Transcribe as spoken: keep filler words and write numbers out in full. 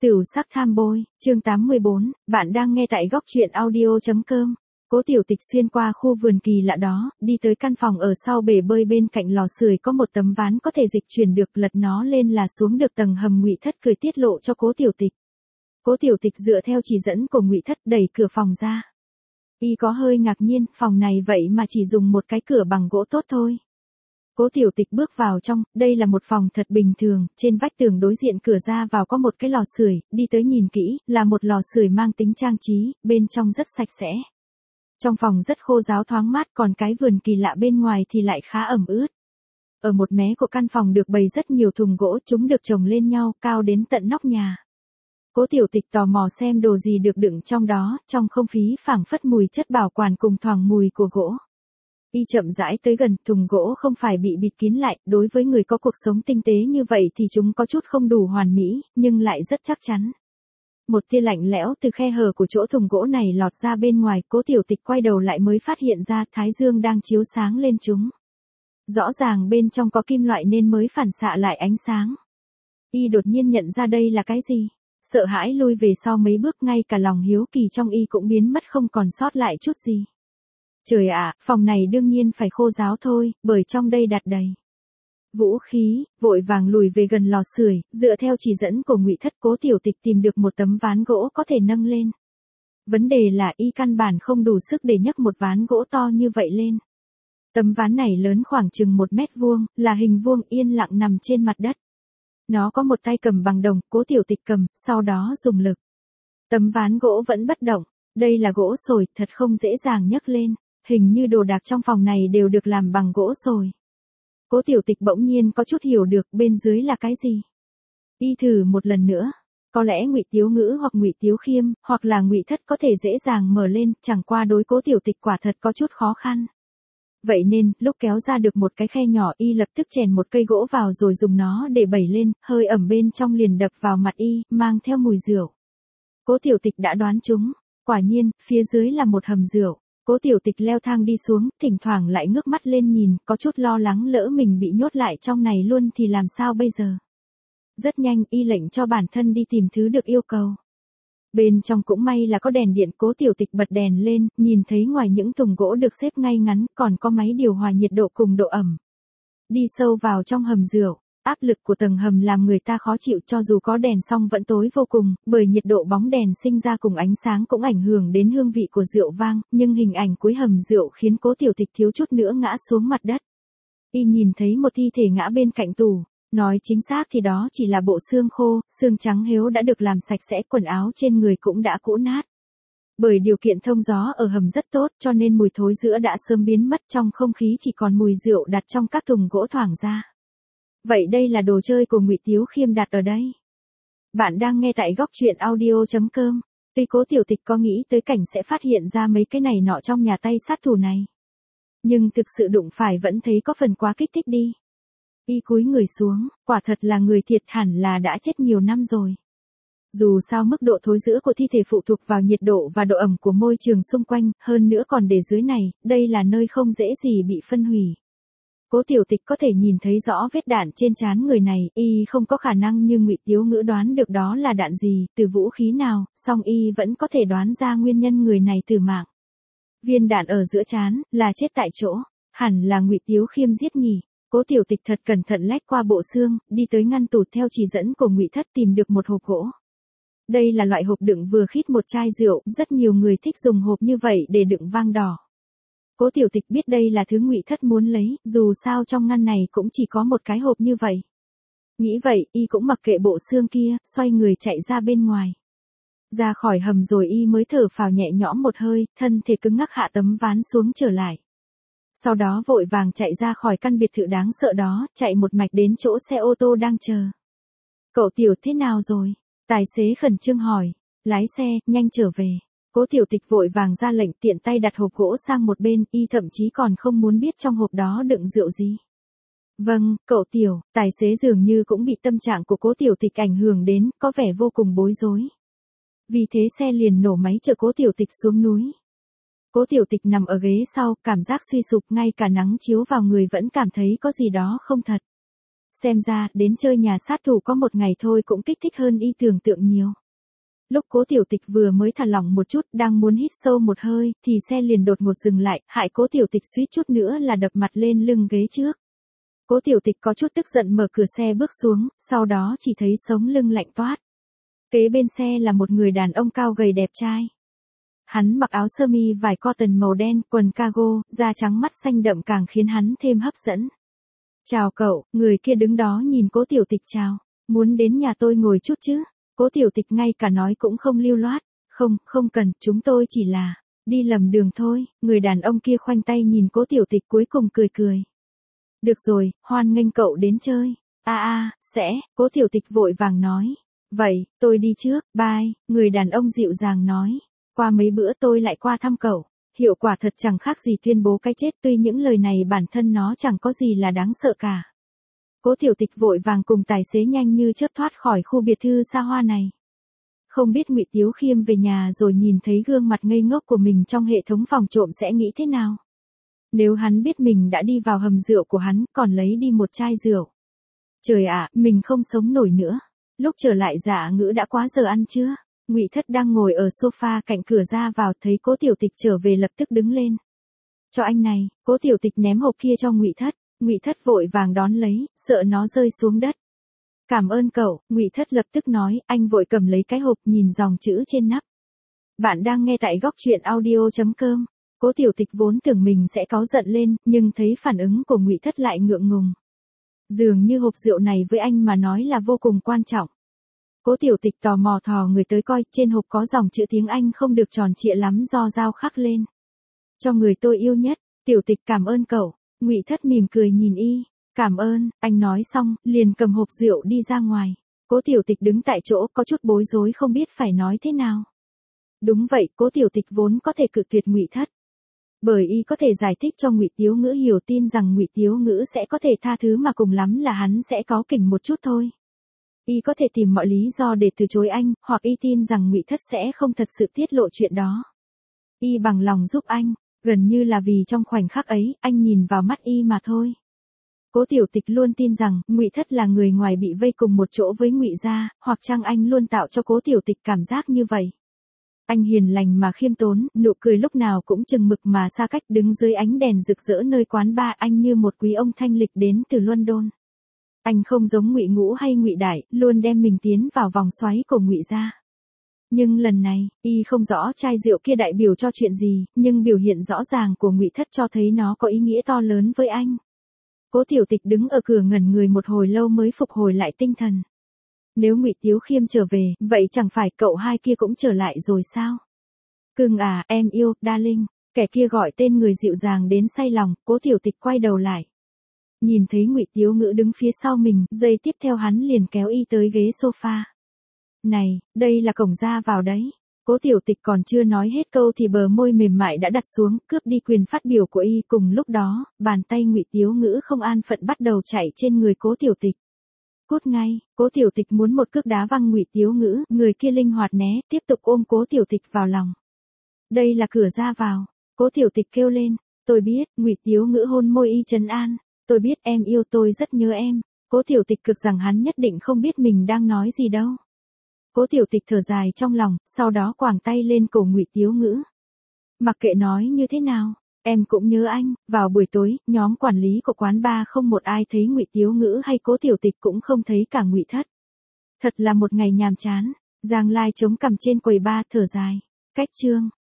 Tửu sắc tham bôi, chương tám mươi bốn, bạn đang nghe tại góc truyện audio.com. Cố Tiểu Tịch xuyên qua khu vườn kỳ lạ đó, đi tới căn phòng ở sau bể bơi bên cạnh lò sưởi có một tấm ván có thể dịch chuyển được, lật nó lên là xuống được tầng hầm. Ngụy Thất cười tiết lộ cho Cố Tiểu Tịch. Cố Tiểu Tịch dựa theo chỉ dẫn của Ngụy Thất đẩy cửa phòng ra. Y có hơi ngạc nhiên, phòng này vậy mà chỉ dùng một cái cửa bằng gỗ tốt thôi. Cố Tiểu Tịch bước vào trong, đây là một phòng thật bình thường, trên vách tường đối diện cửa ra vào có một cái lò sưởi, đi tới nhìn kỹ, là một lò sưởi mang tính trang trí, bên trong rất sạch sẽ. Trong phòng rất khô ráo thoáng mát, còn cái vườn kỳ lạ bên ngoài thì lại khá ẩm ướt. Ở một mé của căn phòng được bày rất nhiều thùng gỗ, chúng được chồng lên nhau, cao đến tận nóc nhà. Cố Tiểu Tịch tò mò xem đồ gì được đựng trong đó, trong không khí phảng phất mùi chất bảo quản cùng thoảng mùi của gỗ. Y chậm rãi tới gần, thùng gỗ không phải bị bịt kín lại, đối với người có cuộc sống tinh tế như vậy thì chúng có chút không đủ hoàn mỹ, nhưng lại rất chắc chắn. Một tia lạnh lẽo từ khe hở của chỗ thùng gỗ này lọt ra bên ngoài, Cố Tiểu Tịch quay đầu lại mới phát hiện ra thái dương đang chiếu sáng lên chúng. Rõ ràng bên trong có kim loại nên mới phản xạ lại ánh sáng. Y đột nhiên nhận ra đây là cái gì. Sợ hãi lui về sau mấy bước, ngay cả lòng hiếu kỳ trong Y cũng biến mất không còn sót lại chút gì. Trời ạ, phòng này đương nhiên phải khô ráo thôi, bởi trong đây đặt đầy vũ khí. Vội vàng lùi về gần lò sưởi, dựa theo chỉ dẫn của Ngụy Thất, Cố Tiểu Tịch tìm được một tấm ván gỗ có thể nâng lên. Vấn đề là Y căn bản không đủ sức để nhấc một ván gỗ to như vậy lên. Tấm ván này lớn khoảng chừng một mét vuông, là hình vuông, yên lặng nằm trên mặt đất. Nó có một tay cầm bằng đồng, Cố Tiểu Tịch cầm, sau đó dùng lực. Tấm ván gỗ vẫn bất động, đây là gỗ sồi, thật không dễ dàng nhấc lên. Hình như đồ đạc trong phòng này đều được làm bằng gỗ sồi. Cố Tiểu Tịch bỗng nhiên có chút hiểu được bên dưới là cái gì. Y thử một lần nữa, có lẽ Ngụy Tiếu Ngữ hoặc Ngụy Tiếu Khiêm, hoặc là Ngụy Thất có thể dễ dàng mở lên, chẳng qua đối Cố Tiểu Tịch quả thật có chút khó khăn. Vậy nên, lúc kéo ra được một cái khe nhỏ, Y lập tức chèn một cây gỗ vào rồi dùng nó để bẩy lên, hơi ẩm bên trong liền đập vào mặt Y, mang theo mùi rượu. Cố Tiểu Tịch đã đoán trúng, quả nhiên, phía dưới là một hầm rượu. Cố Tiểu Tịch leo thang đi xuống, thỉnh thoảng lại ngước mắt lên nhìn, có chút lo lắng lỡ mình bị nhốt lại trong này luôn thì làm sao bây giờ. Rất nhanh, Y lệnh cho bản thân đi tìm thứ được yêu cầu. Bên trong cũng may là có đèn điện. Cố Tiểu Tịch bật đèn lên, nhìn thấy ngoài những thùng gỗ được xếp ngay ngắn, còn có máy điều hòa nhiệt độ cùng độ ẩm. Đi sâu vào trong hầm rượu, áp lực của tầng hầm làm người ta khó chịu, cho dù có đèn song vẫn tối vô cùng, bởi nhiệt độ bóng đèn sinh ra cùng ánh sáng cũng ảnh hưởng đến hương vị của rượu vang, nhưng hình ảnh cuối hầm rượu khiến Cố Tiểu Tịch thiếu chút nữa ngã xuống mặt đất. Y nhìn thấy một thi thể ngã bên cạnh tủ, nói chính xác thì đó chỉ là bộ xương khô, xương trắng héo đã được làm sạch sẽ, quần áo trên người cũng đã cũ nát. Bởi điều kiện thông gió ở hầm rất tốt cho nên mùi thối rữa đã sớm biến mất, trong không khí chỉ còn mùi rượu đặt trong các thùng gỗ thoảng ra. Vậy đây là đồ chơi của Ngụy Tiếu Khiêm đặt ở đây. Bạn đang nghe tại góc truyện audio.com. Tuy Cố Tiểu Tịch có nghĩ tới cảnh sẽ phát hiện ra mấy cái này nọ trong nhà tay sát thủ này, nhưng thực sự đụng phải vẫn thấy có phần quá kích thích đi. Y cúi người xuống, quả thật là người thiệt, hẳn là đã chết nhiều năm rồi. Dù sao mức độ thối rữa của thi thể phụ thuộc vào nhiệt độ và độ ẩm của môi trường xung quanh, hơn nữa còn để dưới này, đây là nơi không dễ gì bị phân hủy. Cố Tiểu Tịch có thể nhìn thấy rõ vết đạn trên trán người này, Y không có khả năng như Ngụy Tiếu Ngữ đoán được đó là đạn gì, từ vũ khí nào, song Y vẫn có thể đoán ra nguyên nhân người này tử mạng. Viên đạn ở giữa trán, là chết tại chỗ, hẳn là Ngụy Tiếu Khiêm giết nhỉ. Cố Tiểu Tịch thật cẩn thận lách qua bộ xương, đi tới ngăn tủ theo chỉ dẫn của Ngụy Thất tìm được một hộp gỗ. Đây là loại hộp đựng vừa khít một chai rượu, rất nhiều người thích dùng hộp như vậy để đựng vang đỏ. Cố Tiểu Tịch biết đây là thứ Ngụy Thất muốn lấy, dù sao trong ngăn này cũng chỉ có một cái hộp như vậy. Nghĩ vậy, Y cũng mặc kệ bộ xương kia, xoay người chạy ra bên ngoài. Ra khỏi hầm rồi Y mới thở phào nhẹ nhõm một hơi, thân thể cứng ngắc hạ tấm ván xuống trở lại. Sau đó vội vàng chạy ra khỏi căn biệt thự đáng sợ đó, chạy một mạch đến chỗ xe ô tô đang chờ. Cậu Tiểu thế nào rồi? Tài xế khẩn trương hỏi. Lái xe, nhanh trở về. Cố Tiểu Tịch vội vàng ra lệnh, tiện tay đặt hộp gỗ sang một bên, Y thậm chí còn không muốn biết trong hộp đó đựng rượu gì. Vâng, cậu Tiểu. Tài xế dường như cũng bị tâm trạng của Cố Tiểu Tịch ảnh hưởng đến, có vẻ vô cùng bối rối. Vì thế xe liền nổ máy chở Cố Tiểu Tịch xuống núi. Cố Tiểu Tịch nằm ở ghế sau, cảm giác suy sụp, ngay cả nắng chiếu vào người vẫn cảm thấy có gì đó không thật. Xem ra, đến chơi nhà sát thủ có một ngày thôi cũng kích thích hơn y tưởng tượng nhiều. Lúc Cố Tiểu Tịch vừa mới thả lỏng một chút, đang muốn hít sâu một hơi, thì xe liền đột ngột dừng lại, hại Cố Tiểu Tịch suýt chút nữa là đập mặt lên lưng ghế trước. Cố Tiểu Tịch có chút tức giận mở cửa xe bước xuống, sau đó chỉ thấy sống lưng lạnh toát. Kế bên xe là một người đàn ông cao gầy đẹp trai. Hắn mặc áo sơ mi vải cotton màu đen, quần cargo, da trắng mắt xanh đậm càng khiến hắn thêm hấp dẫn. Chào cậu, người kia đứng đó nhìn Cố Tiểu Tịch chào. Muốn đến nhà tôi ngồi chút chứ? Cố Tiểu Tịch ngay cả nói cũng không lưu loát. Không, không cần, chúng tôi chỉ là đi lầm đường thôi. Người đàn ông kia khoanh tay nhìn Cố Tiểu Tịch cuối cùng cười cười. Được rồi, hoan nghênh cậu đến chơi. A a, sẽ, Cố Tiểu Tịch vội vàng nói. Vậy, tôi đi trước, bye, người đàn ông dịu dàng nói. Qua mấy bữa tôi lại qua thăm cậu. Hiệu quả thật chẳng khác gì tuyên bố cái chết, tuy những lời này bản thân nó chẳng có gì là đáng sợ cả. Cố Tiểu Tịch vội vàng cùng tài xế nhanh như chớp thoát khỏi khu biệt thự xa hoa này. Không biết Ngụy Tiếu Khiêm về nhà rồi nhìn thấy gương mặt ngây ngốc của mình trong hệ thống phòng trộm sẽ nghĩ thế nào? Nếu hắn biết mình đã đi vào hầm rượu của hắn, còn lấy đi một chai rượu. Trời ạ, mình không sống nổi nữa. Lúc trở lại Dạ Ngữ đã quá giờ ăn trưa. Ngụy Thất đang ngồi ở sofa cạnh cửa ra vào, thấy Cố Tiểu Tịch trở về lập tức đứng lên. Cho anh này, Cố Tiểu Tịch ném hộp kia cho Ngụy Thất. Ngụy Thất vội vàng đón lấy, sợ nó rơi xuống đất. Cảm ơn cậu, Ngụy Thất lập tức nói, anh vội cầm lấy cái hộp nhìn dòng chữ trên nắp. Bạn đang nghe tại góc truyện audio chấm com. Cố Tiểu Tịch vốn tưởng mình sẽ cáu giận lên, nhưng thấy phản ứng của Ngụy Thất lại ngượng ngùng. Dường như hộp rượu này với anh mà nói là vô cùng quan trọng. Cố Tiểu Tịch tò mò thò người tới coi, trên hộp có dòng chữ tiếng Anh không được tròn trịa lắm do dao khắc lên. Cho người tôi yêu nhất, Tiểu Tịch cảm ơn cậu. Ngụy Thất mỉm cười nhìn y. Cảm ơn, anh nói xong, liền cầm hộp rượu đi ra ngoài. Cố Tiểu Tịch đứng tại chỗ có chút bối rối không biết phải nói thế nào. Đúng vậy, Cố Tiểu Tịch vốn có thể cự tuyệt Ngụy Thất. Bởi y có thể giải thích cho Ngụy Tiếu Ngữ hiểu, tin rằng Ngụy Tiếu Ngữ sẽ có thể tha thứ, mà cùng lắm là hắn sẽ cáu kỉnh một chút thôi. Y có thể tìm mọi lý do để từ chối anh, hoặc y tin rằng Ngụy Thất sẽ không thật sự tiết lộ chuyện đó. Y bằng lòng giúp anh, gần như là vì trong khoảnh khắc ấy, anh nhìn vào mắt y mà thôi. Cố Tiểu Tịch luôn tin rằng Ngụy Thất là người ngoài bị vây cùng một chỗ với Ngụy gia, hoặc chăng anh luôn tạo cho Cố Tiểu Tịch cảm giác như vậy. Anh hiền lành mà khiêm tốn, nụ cười lúc nào cũng chừng mực mà xa cách, đứng dưới ánh đèn rực rỡ nơi quán bar, anh như một quý ông thanh lịch đến từ London. Anh không giống Ngụy Ngũ hay Ngụy Đại, luôn đem mình tiến vào vòng xoáy của Ngụy gia. Nhưng lần này, y không rõ chai rượu kia đại biểu cho chuyện gì, nhưng biểu hiện rõ ràng của Ngụy Thất cho thấy nó có ý nghĩa to lớn với anh. Cố Tiểu Tịch đứng ở cửa ngẩn người một hồi lâu mới phục hồi lại tinh thần. Nếu Ngụy Tiếu Khiêm trở về, vậy chẳng phải cậu hai kia cũng trở lại rồi sao? Cưng à, em yêu, darling. Kẻ kia gọi tên người dịu dàng đến say lòng. Cố Tiểu Tịch quay đầu lại. Nhìn thấy Ngụy Tiếu Ngữ đứng phía sau mình, giây tiếp theo hắn liền kéo y tới ghế sofa. Này, đây là cổng ra vào đấy. Cố Tiểu Tịch còn chưa nói hết câu thì bờ môi mềm mại đã đặt xuống, cướp đi quyền phát biểu của y. Cùng lúc đó, bàn tay Ngụy Tiếu Ngữ không an phận bắt đầu chạy trên người Cố Tiểu Tịch. Cút ngay, Cố Tiểu Tịch muốn một cước đá văng Ngụy Tiếu Ngữ, người kia linh hoạt né, tiếp tục ôm Cố Tiểu Tịch vào lòng. Đây là cửa ra vào. Cố Tiểu Tịch kêu lên. Tôi biết, Ngụy Tiếu Ngữ hôn môi y trấn an. Tôi biết em yêu tôi rất nhớ em. Cố Tiểu Tịch cực rằng hắn nhất định không biết mình đang nói gì đâu. Cố Tiểu Tịch thở dài trong lòng, sau đó quàng tay lên cổ Ngụy Tiếu Ngữ. Mặc kệ nói như thế nào, em cũng nhớ anh. Vào buổi tối, nhóm quản lý của quán bar không một ai thấy Ngụy Tiếu Ngữ hay Cố Tiểu Tịch cũng không thấy cả Ngụy Thất. Thật là một ngày nhàm chán. Giang Lai chống cằm trên quầy bar thở dài. Cách chương